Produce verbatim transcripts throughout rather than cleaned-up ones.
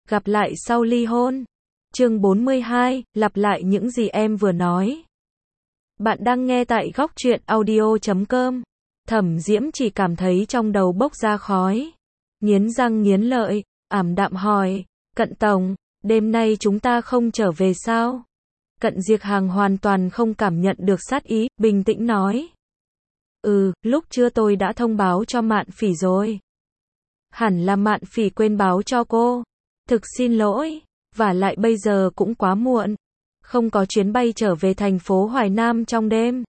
gặp lại sau ly hôn. Chương bốn mươi hai, lặp lại những gì em vừa nói. Bạn đang nghe tại góc truyện audio chấm com. Thẩm Diễm chỉ cảm thấy trong đầu bốc ra khói. Nghiến răng nghiến lợi, ảm đạm hỏi, Cận Tổng, đêm nay chúng ta không trở về sao? Cận Diệc Hàng hoàn toàn không cảm nhận được sát ý, bình tĩnh nói. Ừ, lúc trưa tôi đã thông báo cho Mạn Phỉ rồi. Hẳn là Mạn Phỉ quên báo cho cô. Thực xin lỗi, và lại bây giờ cũng quá muộn. Không có chuyến bay trở về thành phố Hoài Nam trong đêm.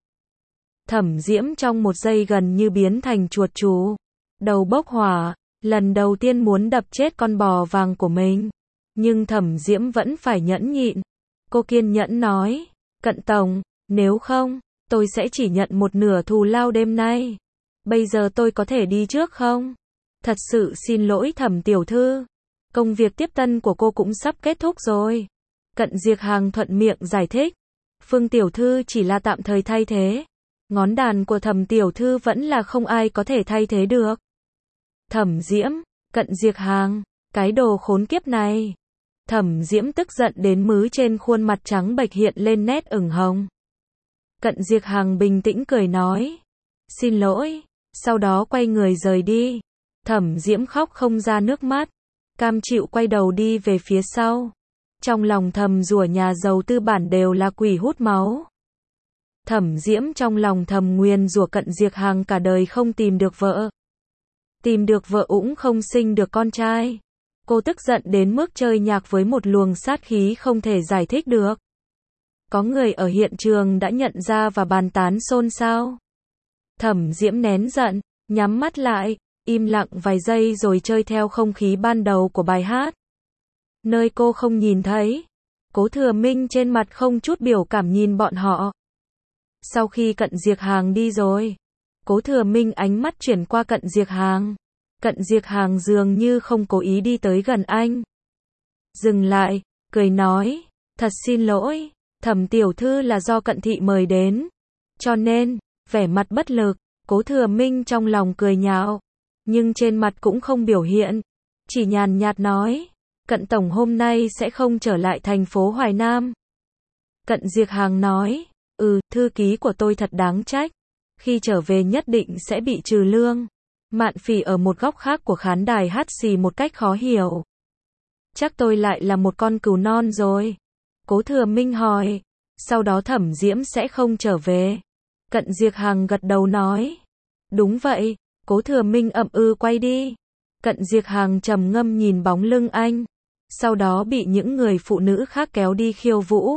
Thẩm Diễm trong một giây gần như biến thành chuột chú. Đầu bốc hỏa, lần đầu tiên muốn đập chết con bò vàng của mình. Nhưng Thẩm Diễm vẫn phải nhẫn nhịn. Cô kiên nhẫn nói, Cận Tổng, nếu không, tôi sẽ chỉ nhận một nửa thù lao đêm nay. Bây giờ tôi có thể đi trước không? Thật sự xin lỗi Thẩm tiểu thư. Công việc tiếp tân của cô cũng sắp kết thúc rồi. Cận Diệc Hàng thuận miệng giải thích. Phương tiểu thư chỉ là tạm thời thay thế. Ngón đàn của Thẩm tiểu thư vẫn là không ai có thể thay thế được. Thẩm Diễm, Cận Diệc Hàng, cái đồ khốn kiếp này. Thẩm Diễm tức giận đến mứ trên khuôn mặt trắng bệch hiện lên nét ửng hồng. Cận Diệc Hàng bình tĩnh cười nói. Xin lỗi, sau đó quay người rời đi. Thẩm Diễm khóc không ra nước mắt. Cam chịu quay đầu đi về phía sau. Trong lòng thầm rủa nhà giàu tư bản đều là quỷ hút máu. Thẩm Diễm trong lòng thầm nguyền rủa Cận Diệc Hàng cả đời không tìm được vợ. Tìm được vợ cũng không sinh được con trai. Cô tức giận đến mức chơi nhạc với một luồng sát khí không thể giải thích được. Có người ở hiện trường đã nhận ra và bàn tán xôn xao. Thẩm Diễm nén giận, nhắm mắt lại, im lặng vài giây rồi chơi theo không khí ban đầu của bài hát. Nơi cô không nhìn thấy, Cố Thừa Minh trên mặt không chút biểu cảm nhìn bọn họ. Sau khi Cận Diệc Hàng đi rồi, Cố Thừa Minh ánh mắt chuyển qua Cận Diệc Hàng. Cận Diệc Hàng dường như không cố ý đi tới gần anh. Dừng lại, cười nói, thật xin lỗi, Thẩm tiểu thư là do Cận thị mời đến. Cho nên, vẻ mặt bất lực, Cố Thừa Minh trong lòng cười nhạo, nhưng trên mặt cũng không biểu hiện, chỉ nhàn nhạt nói, Cận Tổng hôm nay sẽ không trở lại thành phố Hoài Nam. Cận Diệc Hàng nói, ừ, thư ký của tôi thật đáng trách, khi trở về nhất định sẽ bị trừ lương. Mạn Phỉ ở một góc khác của khán đài hắt xì một cách khó hiểu. Chắc tôi lại là một con cừu non rồi. Cố Thừa Minh hỏi, sau đó Thẩm Diễm sẽ không trở về. Cận Diệc Hàng gật đầu nói, đúng vậy. Cố Thừa Minh ậm ừ quay đi. Cận Diệc Hàng trầm ngâm nhìn bóng lưng anh. Sau đó bị những người phụ nữ khác kéo đi khiêu vũ.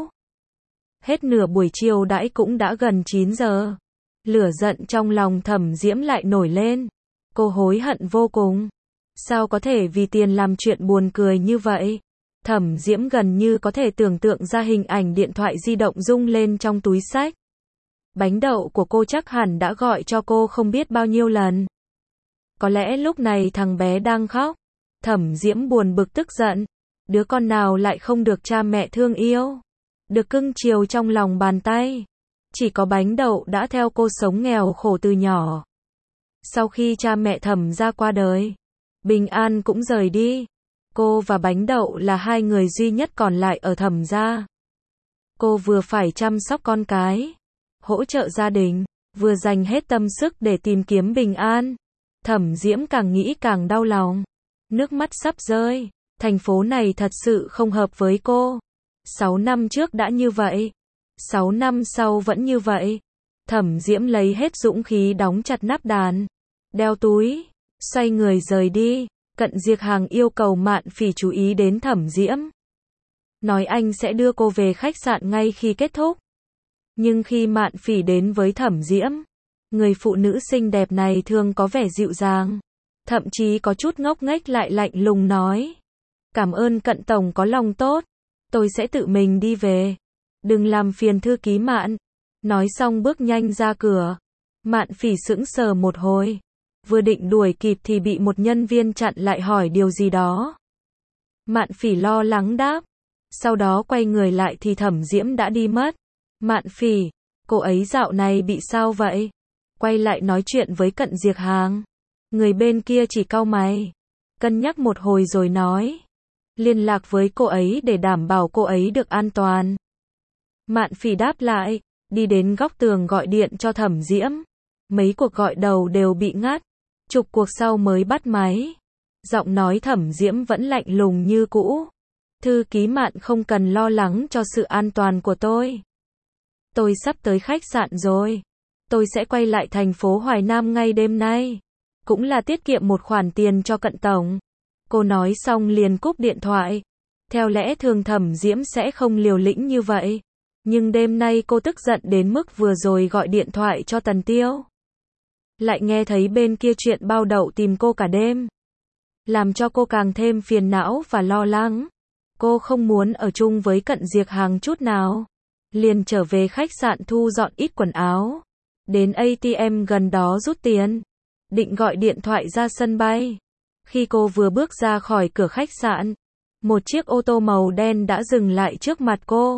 Hết nửa buổi chiều đãi cũng đã gần chín giờ. Lửa giận trong lòng Thẩm Diễm lại nổi lên. Cô hối hận vô cùng. Sao có thể vì tiền làm chuyện buồn cười như vậy? Thẩm Diễm gần như có thể tưởng tượng ra hình ảnh điện thoại di động rung lên trong túi xách. Bánh đậu của cô chắc hẳn đã gọi cho cô không biết bao nhiêu lần. Có lẽ lúc này thằng bé đang khóc. Thẩm Diễm buồn bực tức giận. Đứa con nào lại không được cha mẹ thương yêu, được cưng chiều trong lòng bàn tay. Chỉ có bánh đậu đã theo cô sống nghèo khổ từ nhỏ. Sau khi cha mẹ Thẩm gia qua đời, Bình An cũng rời đi. Cô và bánh đậu là hai người duy nhất còn lại ở Thẩm gia. Cô vừa phải chăm sóc con cái, hỗ trợ gia đình, vừa dành hết tâm sức để tìm kiếm Bình An. Thẩm Diễm càng nghĩ càng đau lòng. Nước mắt sắp rơi. Thành phố này thật sự không hợp với cô. Sáu năm trước đã như vậy. Sáu năm sau vẫn như vậy. Thẩm Diễm lấy hết dũng khí đóng chặt nắp đàn. Đeo túi. Xoay người rời đi. Cận Diệc Hàng yêu cầu Mạn Phỉ chú ý đến Thẩm Diễm. Nói anh sẽ đưa cô về khách sạn ngay khi kết thúc. Nhưng khi Mạn Phỉ đến với Thẩm Diễm, người phụ nữ xinh đẹp này thường có vẻ dịu dàng. Thậm chí có chút ngốc nghếch lại lạnh lùng nói. Cảm ơn Cận Tổng có lòng tốt. Tôi sẽ tự mình đi về. Đừng làm phiền thư ký Mạn. Nói xong bước nhanh ra cửa. Mạn Phỉ sững sờ một hồi. Vừa định đuổi kịp thì bị một nhân viên chặn lại hỏi điều gì đó. Mạn Phỉ lo lắng đáp. Sau đó quay người lại thì Thẩm Diễm đã đi mất. Mạn Phỉ, cô ấy dạo này bị sao vậy? Quay lại nói chuyện với Cận Diệc Hàng. Người bên kia chỉ cau mày. Cân nhắc một hồi rồi nói. liên lạc với cô ấy để đảm bảo cô ấy được an toàn. Mạn Phỉ đáp lại, đi đến góc tường gọi điện cho Thẩm Diễm. Mấy cuộc gọi đầu đều bị ngắt, chục cuộc sau mới bắt máy. Giọng nói Thẩm Diễm vẫn lạnh lùng như cũ. Thư ký Mạn, không cần lo lắng cho sự an toàn của tôi. Tôi sắp tới khách sạn rồi. Tôi sẽ quay lại thành phố Hoài Nam ngay đêm nay. Cũng là tiết kiệm một khoản tiền cho Cận tổng. Cô nói xong liền cúp điện thoại. Theo lẽ thường Thẩm Diễm sẽ không liều lĩnh như vậy. Nhưng đêm nay cô tức giận đến mức vừa rồi gọi điện thoại cho Tần Tiêu. Lại nghe thấy bên kia chuyện bao đậu tìm cô cả đêm. Làm cho cô càng thêm phiền não và lo lắng. Cô không muốn ở chung với Cận Diệp Hàng chút nào. Liền trở về khách sạn thu dọn ít quần áo. Đến a tê em gần đó rút tiền. Định gọi điện thoại ra sân bay. Khi cô vừa bước ra khỏi cửa khách sạn, một chiếc ô tô màu đen đã dừng lại trước mặt cô.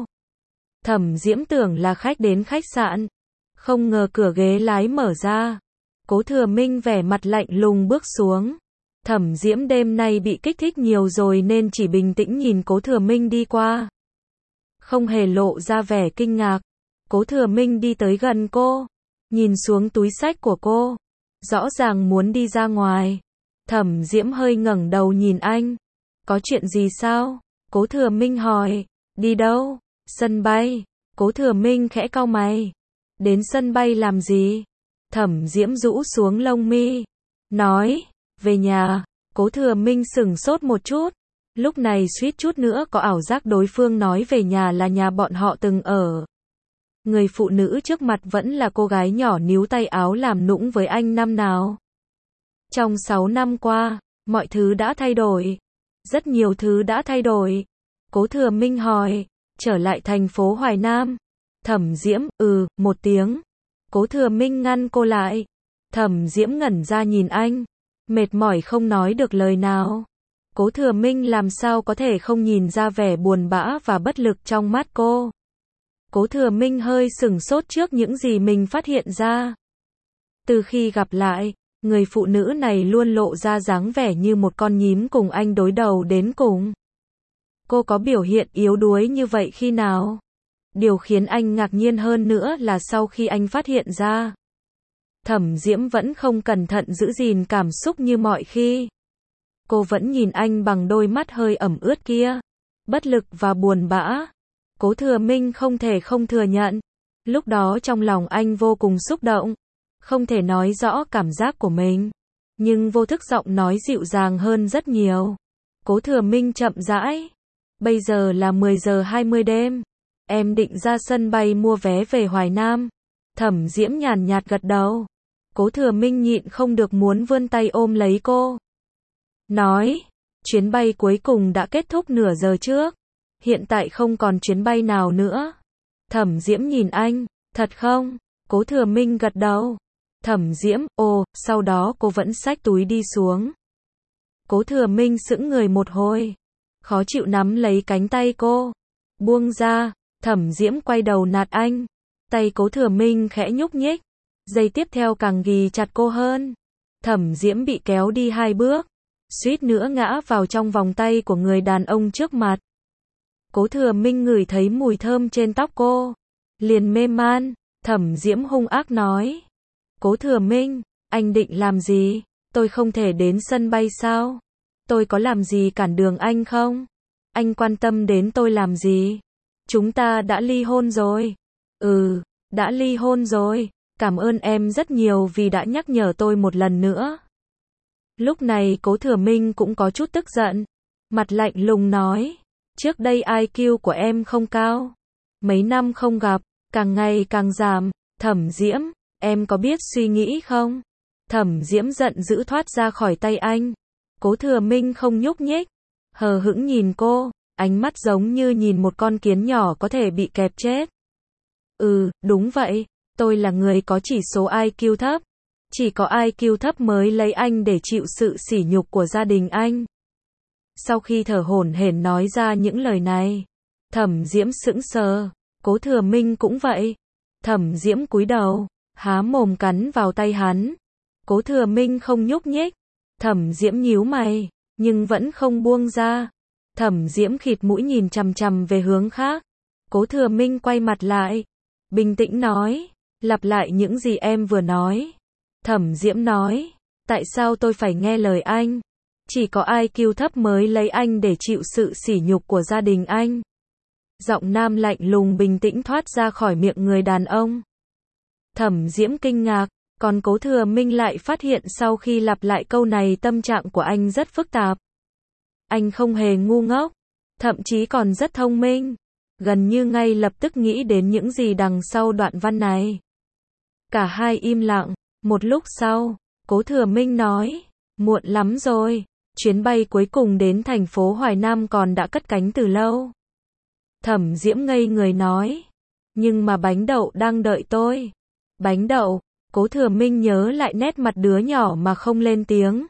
Thẩm Diễm tưởng là khách đến khách sạn. Không ngờ cửa ghế lái mở ra. Cố Thừa Minh vẻ mặt lạnh lùng bước xuống. Thẩm Diễm đêm nay bị kích thích nhiều rồi nên chỉ bình tĩnh nhìn Cố Thừa Minh đi qua. Không hề lộ ra vẻ kinh ngạc. Cố Thừa Minh đi tới gần cô. Nhìn xuống túi xách của cô. Rõ ràng muốn đi ra ngoài. Thẩm Diễm hơi ngẩng đầu nhìn anh. Có chuyện gì sao? Cố Thừa Minh hỏi. Đi đâu? Sân bay. Cố Thừa Minh khẽ cau mày. Đến sân bay làm gì? Thẩm Diễm rũ xuống lông mi. Nói. Về nhà. Cố Thừa Minh sửng sốt một chút. Lúc này suýt chút nữa có ảo giác đối phương nói về nhà là nhà bọn họ từng ở. Người phụ nữ trước mặt vẫn là cô gái nhỏ níu tay áo làm nũng với anh năm nào. Trong sáu năm qua, mọi thứ đã thay đổi. Rất nhiều thứ đã thay đổi. Cố Thừa Minh hỏi, trở lại thành phố Hoài Nam. Thẩm Diễm, ừ, một tiếng. Cố Thừa Minh ngăn cô lại. Thẩm Diễm ngẩn ra nhìn anh. Mệt mỏi không nói được lời nào. Cố Thừa Minh làm sao có thể không nhìn ra vẻ buồn bã và bất lực trong mắt cô. Cố Thừa Minh hơi sửng sốt trước những gì mình phát hiện ra. Từ khi gặp lại, người phụ nữ này luôn lộ ra dáng vẻ như một con nhím cùng anh đối đầu đến cùng. Cô có biểu hiện yếu đuối như vậy khi nào? Điều khiến anh ngạc nhiên hơn nữa là sau khi anh phát hiện ra, Thẩm Diễm vẫn không cẩn thận giữ gìn cảm xúc như mọi khi. Cô vẫn nhìn anh bằng đôi mắt hơi ẩm ướt kia. Bất lực và buồn bã. Cố Thừa Minh không thể không thừa nhận. Lúc đó trong lòng anh vô cùng xúc động. Không thể nói rõ cảm giác của mình. Nhưng vô thức giọng nói dịu dàng hơn rất nhiều. Cố Thừa Minh chậm rãi. Bây giờ là mười giờ hai mươi đêm. Em định ra sân bay mua vé về Hoài Nam. Thẩm Diễm nhàn nhạt gật đầu. Cố Thừa Minh nhịn không được muốn vươn tay ôm lấy cô. Nói, chuyến bay cuối cùng đã kết thúc nửa giờ trước. Hiện tại không còn chuyến bay nào nữa. Thẩm Diễm nhìn anh, thật không? Cố Thừa Minh gật đầu. Thẩm Diễm, ồ, sau đó cô vẫn xách túi đi xuống. Cố Thừa Minh sững người một hồi. Khó chịu nắm lấy cánh tay cô. Buông ra, Thẩm Diễm quay đầu nạt anh. Tay Cố Thừa Minh khẽ nhúc nhích. Giây tiếp theo càng ghì chặt cô hơn. Thẩm Diễm bị kéo đi hai bước. Suýt nữa ngã vào trong vòng tay của người đàn ông trước mặt. Cố Thừa Minh ngửi thấy mùi thơm trên tóc cô. Liền mê man, Thẩm Diễm hung ác nói. Cố Thừa Minh, anh định làm gì? Tôi không thể đến sân bay sao? Tôi có làm gì cản đường anh không? Anh quan tâm đến tôi làm gì? Chúng ta đã ly hôn rồi. Ừ, đã ly hôn rồi. Cảm ơn em rất nhiều vì đã nhắc nhở tôi một lần nữa. Lúc này Cố Thừa Minh cũng có chút tức giận. Mặt lạnh lùng nói. Trước đây i kiu của em không cao. Mấy năm không gặp, càng ngày càng giảm. Thẩm Diễm, em có biết suy nghĩ không? Thẩm Diễm giận dữ thoát ra khỏi tay anh. Cố Thừa Minh không nhúc nhích. Hờ hững nhìn cô. Ánh mắt giống như nhìn một con kiến nhỏ có thể bị kẹp chết. Ừ, đúng vậy. Tôi là người có chỉ số i kiu thấp. Chỉ có i kiu thấp mới lấy anh để chịu sự sỉ nhục của gia đình anh. Sau khi thở hổn hển nói ra những lời này, Thẩm Diễm sững sờ. Cố Thừa Minh cũng vậy. Thẩm Diễm cúi đầu, há mồm cắn vào tay hắn. Cố Thừa Minh không nhúc nhích. Thẩm Diễm nhíu mày, nhưng vẫn không buông ra. Thẩm Diễm khịt mũi nhìn chằm chằm về hướng khác. Cố Thừa Minh quay mặt lại, bình tĩnh nói, lặp lại những gì em vừa nói. Thẩm Diễm nói, tại sao tôi phải nghe lời anh? Chỉ có i kiu thấp mới lấy anh để chịu sự sỉ nhục của gia đình anh. Giọng nam lạnh lùng bình tĩnh thoát ra khỏi miệng người đàn ông. Thẩm Diễm kinh ngạc, còn Cố Thừa Minh lại phát hiện sau khi lặp lại câu này tâm trạng của anh rất phức tạp. Anh không hề ngu ngốc, thậm chí còn rất thông minh, gần như ngay lập tức nghĩ đến những gì đằng sau đoạn văn này. Cả hai im lặng, một lúc sau, Cố Thừa Minh nói, muộn lắm rồi, chuyến bay cuối cùng đến thành phố Hoài Nam còn đã cất cánh từ lâu. Thẩm Diễm ngây người nói, nhưng mà bánh đậu đang đợi tôi. Bánh đậu, Cố Thừa Minh nhớ lại nét mặt đứa nhỏ mà không lên tiếng.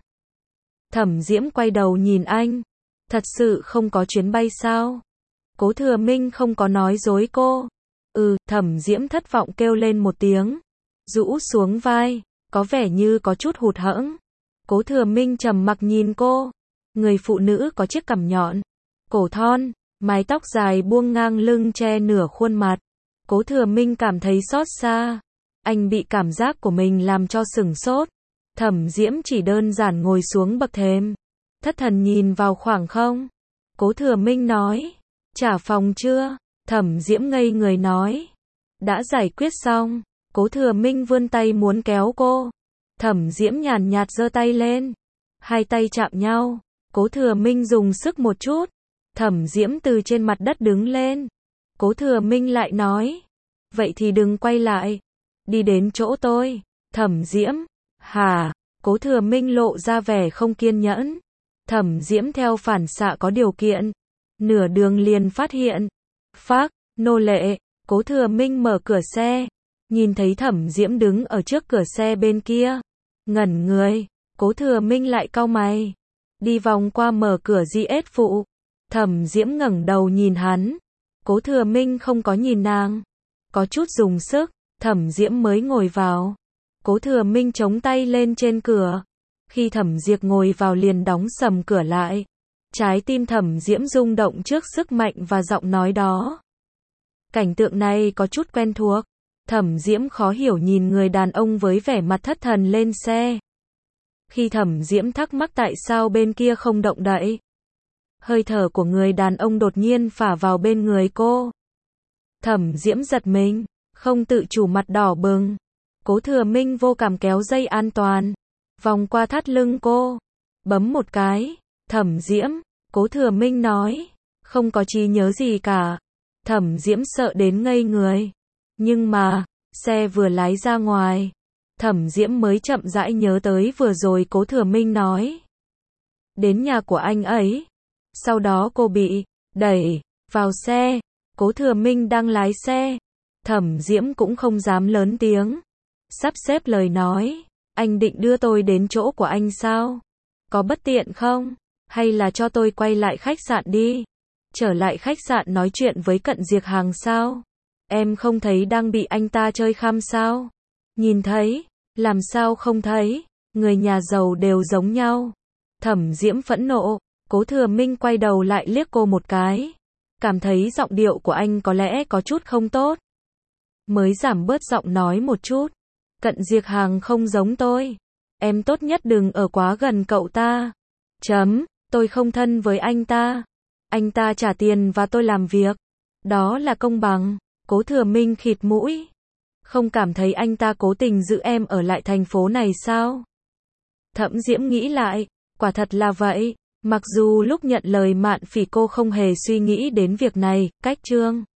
Thẩm Diễm quay đầu nhìn anh, thật sự không có chuyến bay sao? Cố Thừa Minh không có nói dối cô. Ừ, Thẩm Diễm thất vọng kêu lên một tiếng, rũ xuống vai, có vẻ như có chút hụt hẫng. Cố Thừa Minh trầm mặc nhìn cô, người phụ nữ có chiếc cằm nhọn, cổ thon, mái tóc dài buông ngang lưng che nửa khuôn mặt. Cố Thừa Minh cảm thấy xót xa, anh bị cảm giác của mình làm cho sửng sốt. Thẩm Diễm chỉ đơn giản ngồi xuống bậc thềm, thất thần nhìn vào khoảng không. Cố Thừa Minh nói, trả phòng chưa? Thẩm Diễm ngây người nói, đã giải quyết xong. Cố Thừa Minh vươn tay muốn kéo cô. Thẩm Diễm nhàn nhạt giơ tay lên, hai tay chạm nhau. Cố Thừa Minh dùng sức một chút, Thẩm Diễm từ trên mặt đất đứng lên. Cố Thừa Minh lại nói, vậy thì đừng quay lại, đi đến chỗ tôi. Thẩm Diễm, hả? Cố Thừa Minh lộ ra vẻ không kiên nhẫn. Thẩm Diễm theo phản xạ có điều kiện, nửa đường liền phát hiện, phác, nô lệ. Cố Thừa Minh mở cửa xe, nhìn thấy Thẩm Diễm đứng ở trước cửa xe bên kia, ngẩn người. Cố Thừa Minh lại cau mày, đi vòng qua mở cửa gi ét phụ. Thẩm Diễm ngẩng đầu nhìn hắn, Cố Thừa Minh không có nhìn nàng, có chút dùng sức. Thẩm Diễm mới ngồi vào, Cố Thừa Minh chống tay lên trên cửa. Khi Thẩm Diệp ngồi vào liền đóng sầm cửa lại. Trái tim Thẩm Diễm rung động trước sức mạnh và giọng nói đó. Cảnh tượng này có chút quen thuộc. Thẩm Diễm khó hiểu nhìn người đàn ông với vẻ mặt thất thần lên xe. Khi Thẩm Diễm thắc mắc tại sao bên kia không động đậy, hơi thở của người đàn ông đột nhiên phả vào bên người cô. Thẩm Diễm giật mình, không tự chủ mặt đỏ bừng. Cố Thừa Minh vô cảm kéo dây an toàn, vòng qua thắt lưng cô, bấm một cái. Thẩm Diễm, Cố Thừa Minh nói, không có trí nhớ gì cả. Thẩm Diễm sợ đến ngây người. Nhưng mà, xe vừa lái ra ngoài, Thẩm Diễm mới chậm rãi nhớ tới vừa rồi Cố Thừa Minh nói. Đến nhà của anh ấy. Sau đó cô bị đẩy vào xe. Cố Thừa Minh đang lái xe. Thẩm Diễm cũng không dám lớn tiếng, sắp xếp lời nói, anh định đưa tôi đến chỗ của anh sao? Có bất tiện không? Hay là cho tôi quay lại khách sạn đi? Trở lại khách sạn nói chuyện với Cận Diệp Hàng sao? Em không thấy đang bị anh ta chơi khăm sao? Nhìn thấy, làm sao không thấy? Người nhà giàu đều giống nhau. Thẩm Diễm phẫn nộ. Cố Thừa Minh quay đầu lại liếc cô một cái, cảm thấy giọng điệu của anh có lẽ có chút không tốt, mới giảm bớt giọng nói một chút. Cận Diệp Hàng không giống tôi, em tốt nhất đừng ở quá gần cậu ta. Chấm, tôi không thân với anh ta. Anh ta trả tiền và tôi làm việc, đó là công bằng. Cố Thừa Minh khịt mũi, không cảm thấy anh ta cố tình giữ em ở lại thành phố này sao? Thẩm Diễm nghĩ lại, quả thật là vậy. Mặc dù lúc nhận lời Mạn Phỉ cô không hề suy nghĩ đến việc này. Cách chương